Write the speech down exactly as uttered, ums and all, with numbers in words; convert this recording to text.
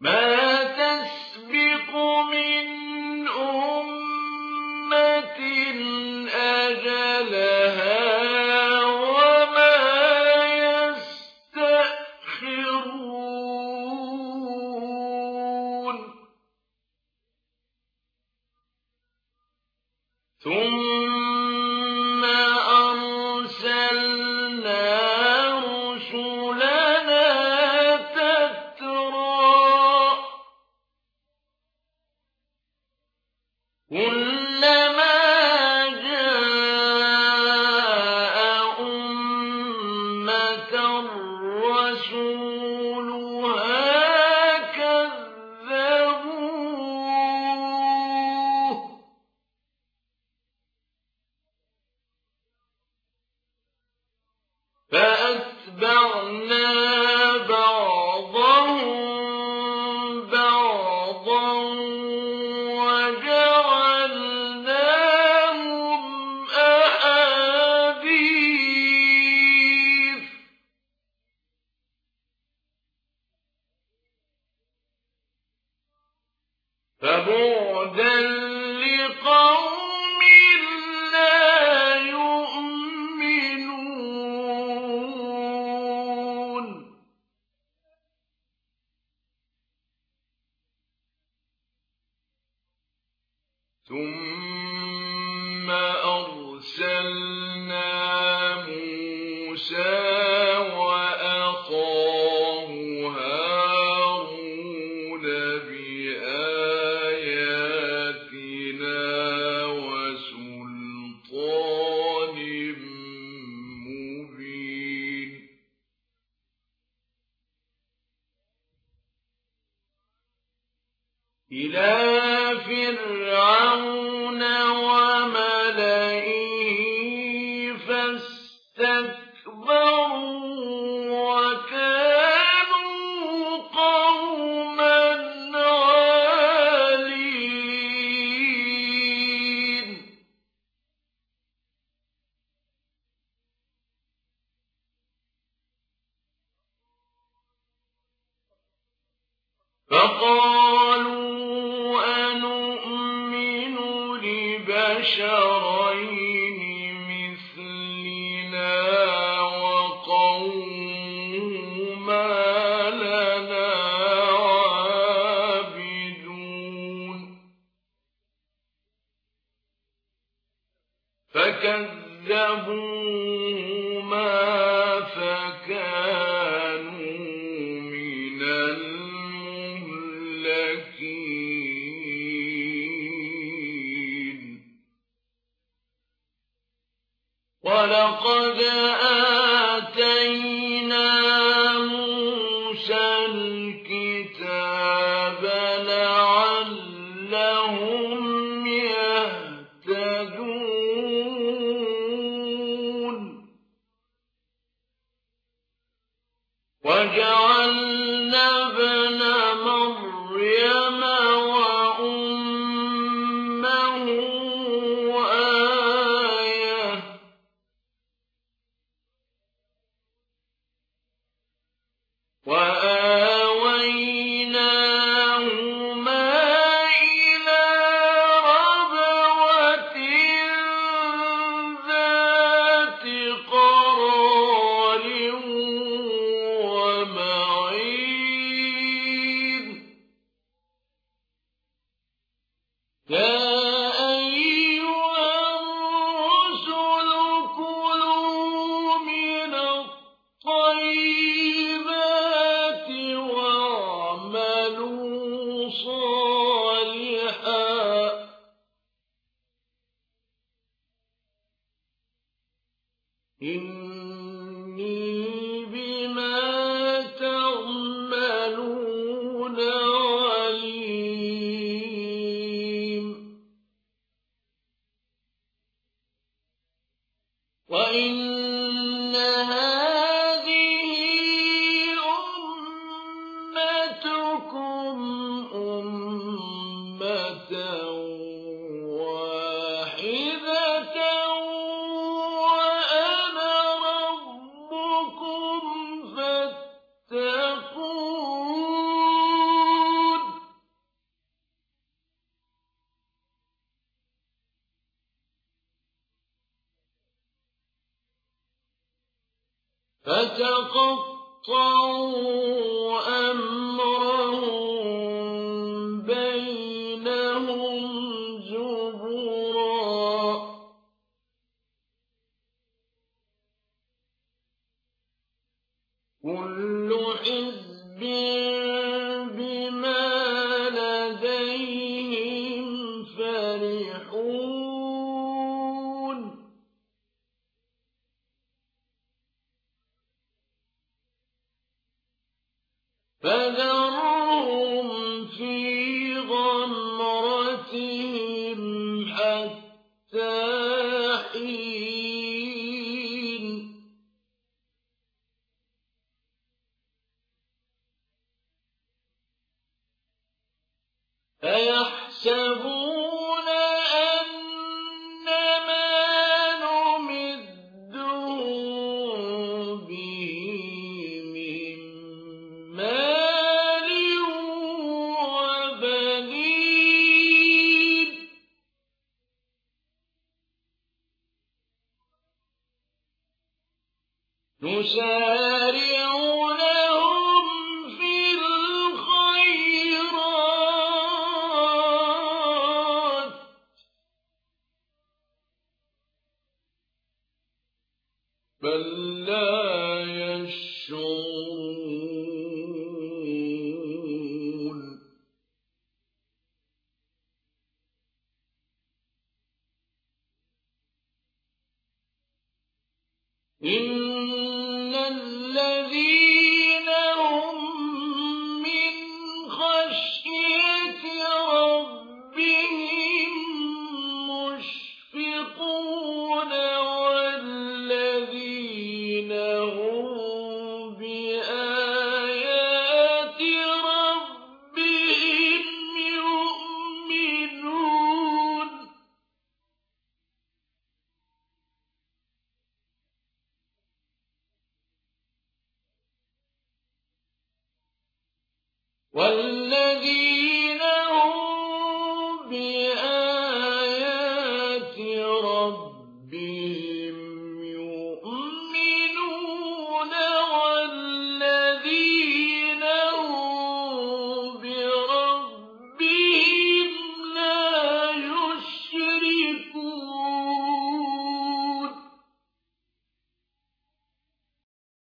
ما تسبق من أمة أجلها وما يستأخرون ثم أرسلنا رسلنا تترى كلما جاء أمة رسولها كذبوه فأتبعنا بعضهم بعضا وجعلناهم أحاديث فبعدا لقوم لا يؤمنون ثم أرسلنا موسى وأخاه هارون بآياتنا وسلطان مبين إلى فرعون وملئه فاستكبروا وكانوا قوما عالين فقالوا أنؤمن لبشرين مثلنا وقومهما لنا عابدون فكذبوهما فكانوا من المهلكين ولقد آتينا موسى الكتاب لعلهم يهتدون وجعلنا ابن مريم وأمه آية وآويناهما إلى ربوة ذات قرار ومعين يا أيها الرسل كلوا من الطيبات واعملوا صالحا إني بما تعملون عليم وإن هذه أمتكم أمة واحدة وأنا ربكم فتقطعوا أمرهم بينهم زبرا كل حزب بما لديهم فرحون فذرهم في غمرتهم حتى حين أيحسبون أن ما نمدهم به من مال وبنين نسارع لهم في الخيرات بل لا يشعرون إن الذين هم من خشية ربهم مشفقون والذين هم بآيات ربهم يؤمنون والذين